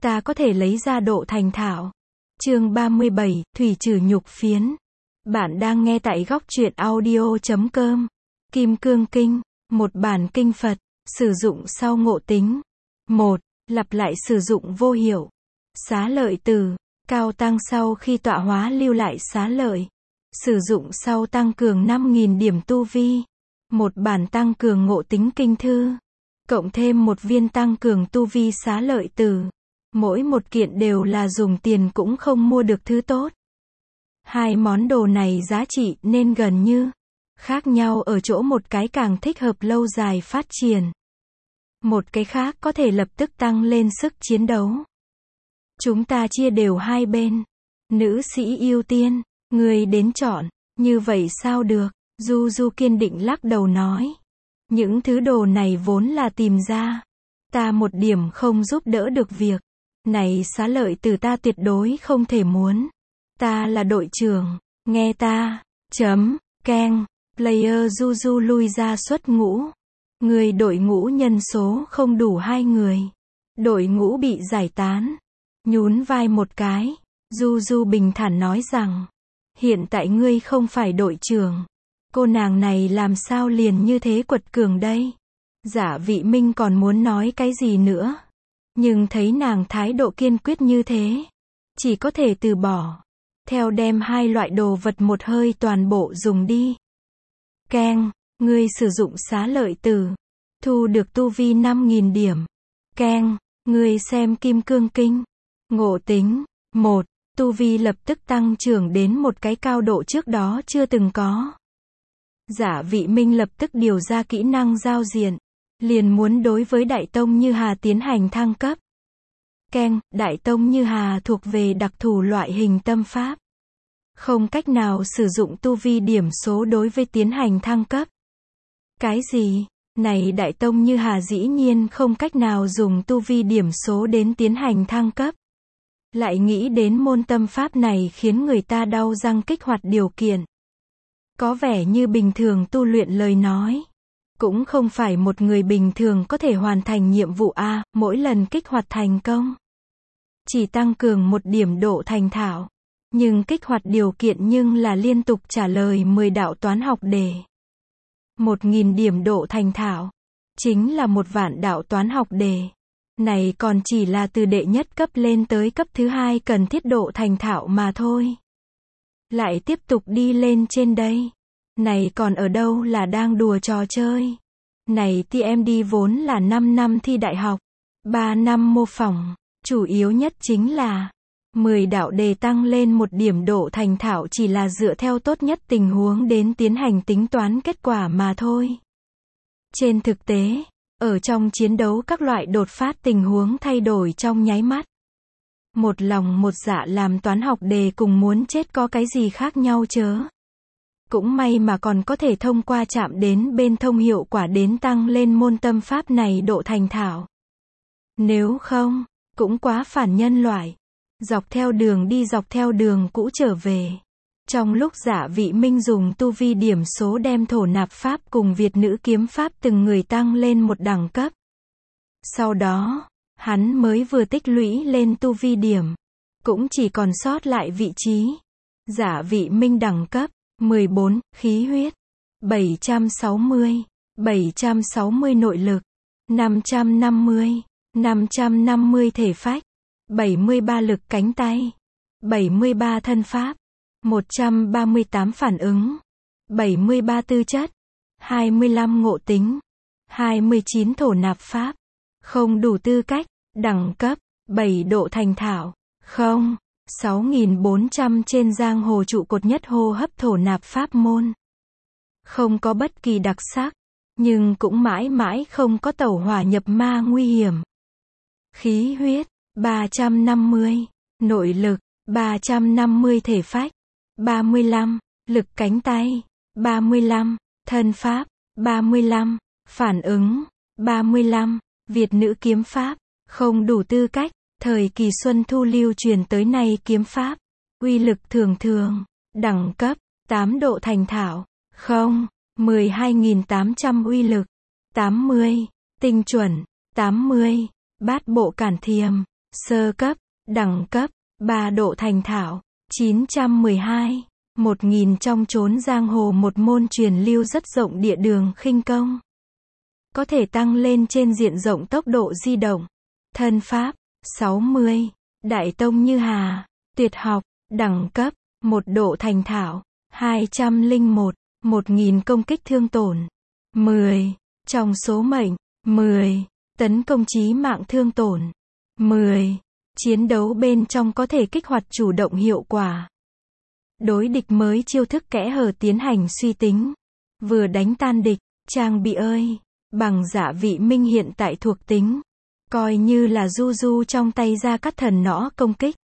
ta có thể lấy ra độ thành thạo. Chương 37, Thủy trừ nhục phiến. Bạn đang nghe tại góc truyện audio.com. Kim Cương Kinh, một bản kinh Phật, sử dụng sau ngộ tính. 1. Lặp lại sử dụng vô hiệu. Xá lợi từ, cao tăng sau khi tọa hóa lưu lại xá lợi. Sử dụng sau tăng cường 5.000 điểm tu vi. Một bản tăng cường ngộ tính kinh thư. Cộng thêm một viên tăng cường tu vi xá lợi từ. Mỗi một kiện đều là dùng tiền cũng không mua được thứ tốt. Hai món đồ này giá trị nên gần như khác nhau ở chỗ một cái càng thích hợp lâu dài phát triển. Một cái khác có thể lập tức tăng lên sức chiến đấu. Chúng ta chia đều hai bên. Nữ sĩ ưu tiên, người đến chọn. Như vậy sao được? Du Du kiên định lắc đầu nói. Những thứ đồ này vốn là tìm ra. Ta một điểm không giúp đỡ được việc. Này xá lợi từ ta tuyệt đối không thể muốn. Ta là đội trưởng, nghe ta. Keng, player Du Du lui ra xuất ngũ. Người đội ngũ nhân số không đủ 2 người. Đội ngũ bị giải tán. Nhún vai một cái, Du Du bình thản nói rằng. Hiện tại ngươi không phải đội trưởng. Cô nàng này làm sao liền như thế quật cường đây? Giả Vị Minh còn muốn nói cái gì nữa. Nhưng thấy nàng thái độ kiên quyết như thế. Chỉ có thể từ bỏ. Theo đem hai loại đồ vật một hơi toàn bộ dùng đi. Keng, ngươi sử dụng xá lợi từ. Thu được tu vi 5.000 điểm. Keng, ngươi xem Kim Cương Kinh. Ngộ tính. 1. Tu vi lập tức tăng trưởng đến một cái cao độ trước đó chưa từng có. Giả Vị Minh lập tức điều ra kỹ năng giao diện. Liền muốn đối với Đại Tông Như Hà tiến hành thăng cấp. Keng, Đại Tông Như Hà thuộc về đặc thù loại hình tâm pháp. Không cách nào sử dụng tu vi điểm số đối với tiến hành thăng cấp. Cái gì? Này Đại Tông Như Hà dĩ nhiên không cách nào dùng tu vi điểm số đến tiến hành thăng cấp. Lại nghĩ đến môn tâm pháp này khiến người ta đau răng kích hoạt điều kiện. Có vẻ như bình thường tu luyện lời nói. Cũng không phải một người bình thường có thể hoàn thành nhiệm vụ A, mỗi lần kích hoạt thành công. Chỉ tăng cường một điểm độ thành thạo. Nhưng kích hoạt điều kiện nhưng là liên tục trả lời 10 đạo toán học đề. 1.000 điểm độ thành thạo. Chính là 1 vạn đạo toán học đề. Này còn chỉ là từ đệ nhất cấp lên tới cấp thứ 2 cần thiết độ thành thạo mà thôi. Lại tiếp tục đi lên trên đây. Này còn ở đâu là đang đùa trò chơi. Này TMD vốn là 5 năm thi đại học. 3 năm mô phỏng. Chủ yếu nhất chính là 10 đạo đề tăng lên 1 điểm độ thành thạo chỉ là dựa theo tốt nhất tình huống đến tiến hành tính toán kết quả mà thôi. Trên thực tế, ở trong chiến đấu các loại đột phát tình huống thay đổi trong nháy mắt. Một lòng một dạ làm toán học đề cùng muốn chết có cái gì khác nhau chớ. Cũng may mà còn có thể thông qua chạm đến bên thông hiệu quả đến tăng lên môn tâm pháp này độ thành thạo. Nếu không, cũng quá phản nhân loại. Dọc theo đường đi dọc theo đường cũ trở về. Trong lúc Giả Vị Minh dùng tu vi điểm số đem thổ nạp pháp cùng Việt nữ kiếm pháp từng người tăng lên một đẳng cấp. Sau đó, hắn mới vừa tích lũy lên tu vi điểm. Cũng chỉ còn sót lại vị trí. Giả Vị Minh đẳng cấp 14, khí huyết 760 nội lực 550 thể phách 73 lực cánh tay 73 thân pháp 138 phản ứng 73 tư chất 25 ngộ tính 29 thổ nạp pháp. Không đủ tư cách. Đẳng cấp 7 độ thành thạo. 6.400 trên giang hồ trụ cột nhất hô hấp thổ nạp pháp môn. Không có bất kỳ đặc sắc. Nhưng cũng mãi mãi không có tẩu hỏa nhập ma nguy hiểm. Khí huyết 350. Nội lực 350 thể phách 35. Lực cánh tay 35. Thân pháp 35. Phản ứng 35. Việt nữ kiếm pháp. Không đủ tư cách. Thời kỳ Xuân Thu lưu truyền tới nay kiếm pháp. Uy lực thường thường. Đẳng cấp 8 độ thành thạo. 12.800 uy lực. 80. Tinh chuẩn. 80. Bát bộ cản thiềm. Sơ cấp, đẳng cấp, 3 độ thành thạo, 912. 1000 trong chốn giang hồ, một môn truyền lưu rất rộng địa đường khinh công. Có thể tăng lên trên diện rộng tốc độ di động. Thân pháp, 60. Đại tông như hà, tuyệt học, đẳng cấp, 1 độ thành thạo, 201. 1000 công kích thương tổn, 10. Trong số mệnh, 10. Tấn công chí mạng thương tổn, 10. Chiến đấu bên trong có thể kích hoạt chủ động hiệu quả. Đối địch mới chiêu thức kẽ hở tiến hành suy tính. Vừa đánh tan địch, trang bị ơi. Bằng Dạ Vị Minh hiện tại thuộc tính. Coi như là du du trong tay Gia Cát Thần nõ công kích.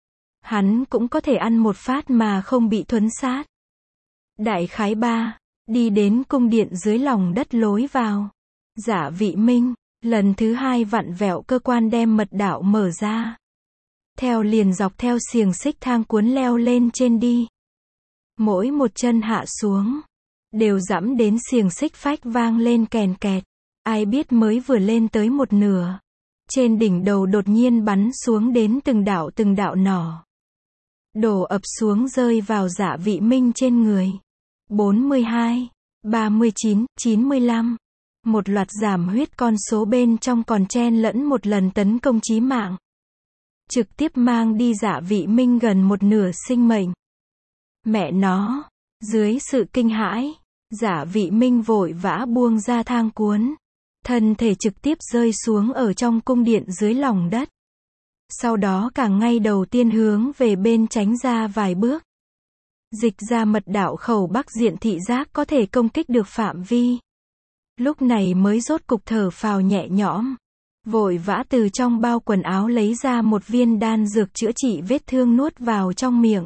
Hắn cũng có thể ăn một phát mà không bị thuấn sát. Đại khái 3. Đi đến cung điện dưới lòng đất lối vào. Dạ Vị Minh, lần thứ 2 vặn vẹo cơ quan đem mật đạo mở ra. Theo liền dọc theo xiềng xích thang cuốn leo lên trên đi. Mỗi một chân hạ xuống, đều dẫm đến xiềng xích phách vang lên kèn kẹt. Ai biết mới vừa lên tới một nửa. Trên đỉnh đầu đột nhiên bắn xuống đến từng đạo nỏ. Đổ ập xuống rơi vào Dạ Vị Minh trên người. 42, 39, 95. Một loạt giảm huyết con số bên trong còn chen lẫn một lần tấn công chí mạng. Trực tiếp mang đi Dạ Vị Minh gần một nửa sinh mệnh. Mẹ nó, dưới sự kinh hãi, Dạ Vị Minh vội vã buông ra thang cuốn. Thân thể trực tiếp rơi xuống ở trong cung điện dưới lòng đất. Sau đó càng ngay đầu tiên hướng về bên tránh ra vài bước. Dịch ra mật đạo khẩu bắc diện thị giác có thể công kích được phạm vi. Lúc này mới rốt cục thở phào nhẹ nhõm. Vội vã từ trong bao quần áo lấy ra một viên đan dược chữa trị vết thương nuốt vào trong miệng.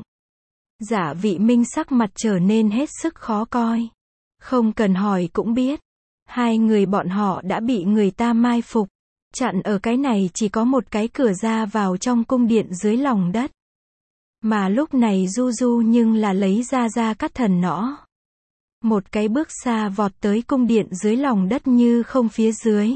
Dạ Vị Minh sắc mặt trở nên hết sức khó coi. Không cần hỏi cũng biết. Hai người bọn họ đã bị người ta mai phục. Chặn ở cái này chỉ có một cái cửa ra vào trong cung điện dưới lòng đất. Mà lúc này Du Du nhưng là lấy ra Gia Cát Thần nõ. Một cái bước xa vọt tới cung điện dưới lòng đất như không phía dưới.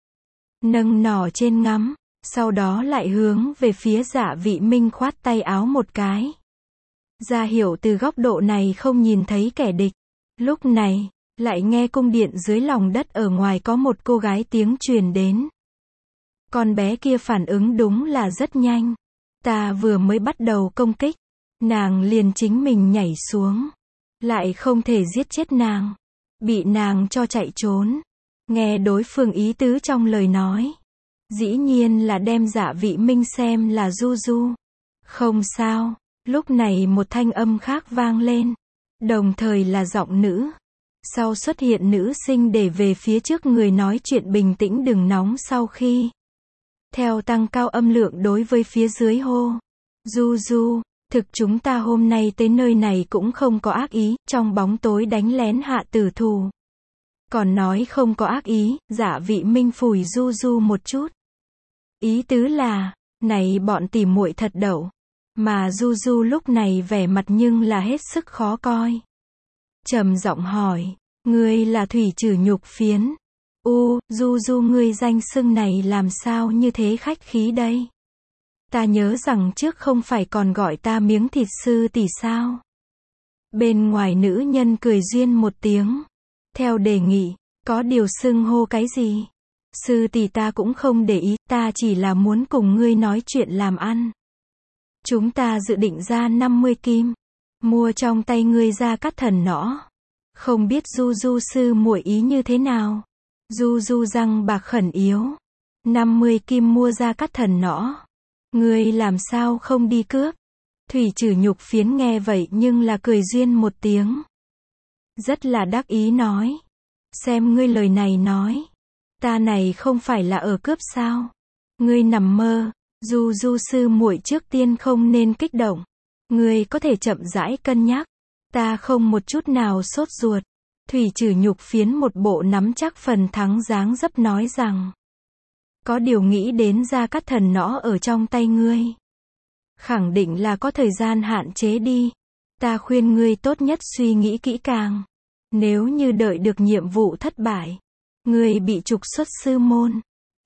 Nâng nỏ trên ngắm, sau đó lại hướng về phía Dạ Vị Minh khoát tay áo một cái. Ra hiểu từ góc độ này không nhìn thấy kẻ địch. Lúc này, lại nghe cung điện dưới lòng đất ở ngoài có một cô gái tiếng truyền đến. Con bé kia phản ứng đúng là rất nhanh. Ta vừa mới bắt đầu công kích, nàng liền chính mình nhảy xuống. Lại không thể giết chết nàng. Bị nàng cho chạy trốn. Nghe đối phương ý tứ trong lời nói. Dĩ nhiên là đem Dạ Vị Minh xem là Du Du. Không sao, lúc này một thanh âm khác vang lên. Đồng thời là giọng nữ. Sau xuất hiện nữ sinh để về phía trước người nói chuyện bình tĩnh đừng nóng sau khi. Theo tăng cao âm lượng đối với phía dưới hô. Du Du, thực chúng ta hôm nay tới nơi này cũng không có ác ý, trong bóng tối đánh lén hạ tử thù. Còn nói không có ác ý, Dạ Vị Minh phủi Du Du một chút. Ý tứ là, này bọn tỉ muội thật đậu. Mà Du Du lúc này vẻ mặt nhưng là hết sức khó coi. Trầm giọng hỏi, ngươi là thủy trừ nhục phiến. Du Du ngươi danh xưng này làm sao như thế khách khí đây? Ta nhớ rằng trước không phải còn gọi ta miếng thịt sư tỷ sao? Bên ngoài nữ nhân cười duyên một tiếng. Theo đề nghị, có điều xưng hô cái gì? Sư tỷ ta cũng không để ý, ta chỉ là muốn cùng ngươi nói chuyện làm ăn. Chúng ta dự định ra 50 kim. Mua trong tay ngươi Gia Cát Thần nõ. Không biết Du Du sư muội ý như thế nào? Du Du răng bạc khẩn yếu. 50 kim mua Gia Cát Thần nõ. Ngươi làm sao không đi cướp? Thủy trừ nhục phiến nghe vậy nhưng là cười duyên một tiếng. Rất là đắc ý nói. Xem ngươi lời này nói. Ta này không phải là ở cướp sao? Ngươi nằm mơ. Du Du sư muội trước tiên không nên kích động. Ngươi có thể chậm rãi cân nhắc. Ta không một chút nào sốt ruột. Thủy trừ nhục phiến một bộ nắm chắc phần thắng dáng dấp nói rằng. Có điều nghĩ đến Gia Cát Thần nõ ở trong tay ngươi. Khẳng định là có thời gian hạn chế đi. Ta khuyên ngươi tốt nhất suy nghĩ kỹ càng. Nếu như đợi được nhiệm vụ thất bại. Ngươi bị trục xuất sư môn.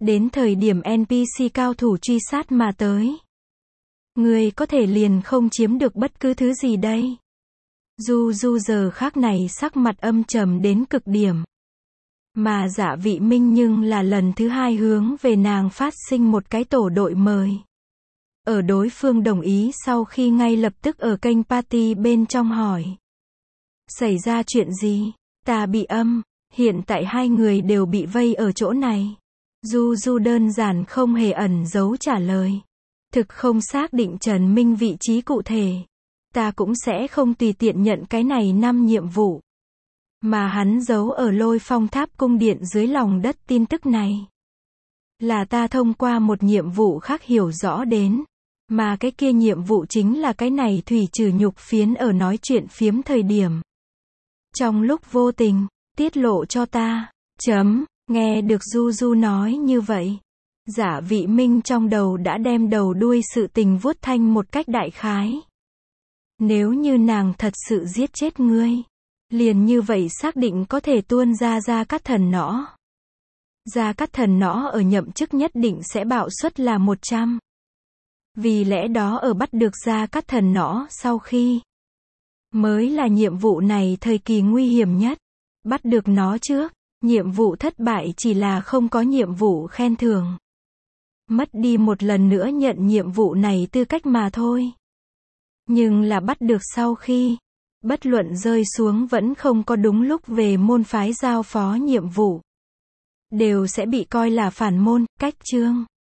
Đến thời điểm NPC cao thủ truy sát mà tới. Ngươi có thể liền không chiếm được bất cứ thứ gì đây. Du Du giờ khắc này sắc mặt âm trầm đến cực điểm. Mà Dạ Vị Minh nhưng là lần thứ hai hướng về nàng phát sinh một cái tổ đội mời. Ở đối phương đồng ý sau khi ngay lập tức ở kênh party bên trong hỏi. Xảy ra chuyện gì? Ta bị âm, hiện tại hai người đều bị vây ở chỗ này. Du Du đơn giản không hề ẩn giấu trả lời. Thực không xác định Trần Minh vị trí cụ thể. Ta cũng sẽ không tùy tiện nhận cái này 5 nhiệm vụ. Mà hắn giấu ở Lôi Phong Tháp cung điện dưới lòng đất tin tức này. Là ta thông qua một nhiệm vụ khác hiểu rõ đến. Mà cái kia nhiệm vụ chính là cái này thủy trừ nhục phiến ở nói chuyện phiếm thời điểm. Trong lúc vô tình, tiết lộ cho ta. Nghe được Du Du nói như vậy. Dạ Vị Minh trong đầu đã đem đầu đuôi sự tình vuốt thanh một cách đại khái. Nếu như nàng thật sự giết chết ngươi, liền như vậy xác định có thể tuôn ra Gia Cát Thần Nõ. Gia Cát Thần Nõ ở nhậm chức nhất định sẽ bạo suất là 100. Vì lẽ đó ở bắt được Gia Cát Thần Nõ sau khi, mới là nhiệm vụ này thời kỳ nguy hiểm nhất. Bắt được nó trước, nhiệm vụ thất bại chỉ là không có nhiệm vụ khen thưởng. Mất đi một lần nữa nhận nhiệm vụ này tư cách mà thôi. Nhưng là bắt được sau khi, bất luận rơi xuống vẫn không có đúng lúc về môn phái giao phó nhiệm vụ. Đều sẽ bị coi là phản môn, cách chương.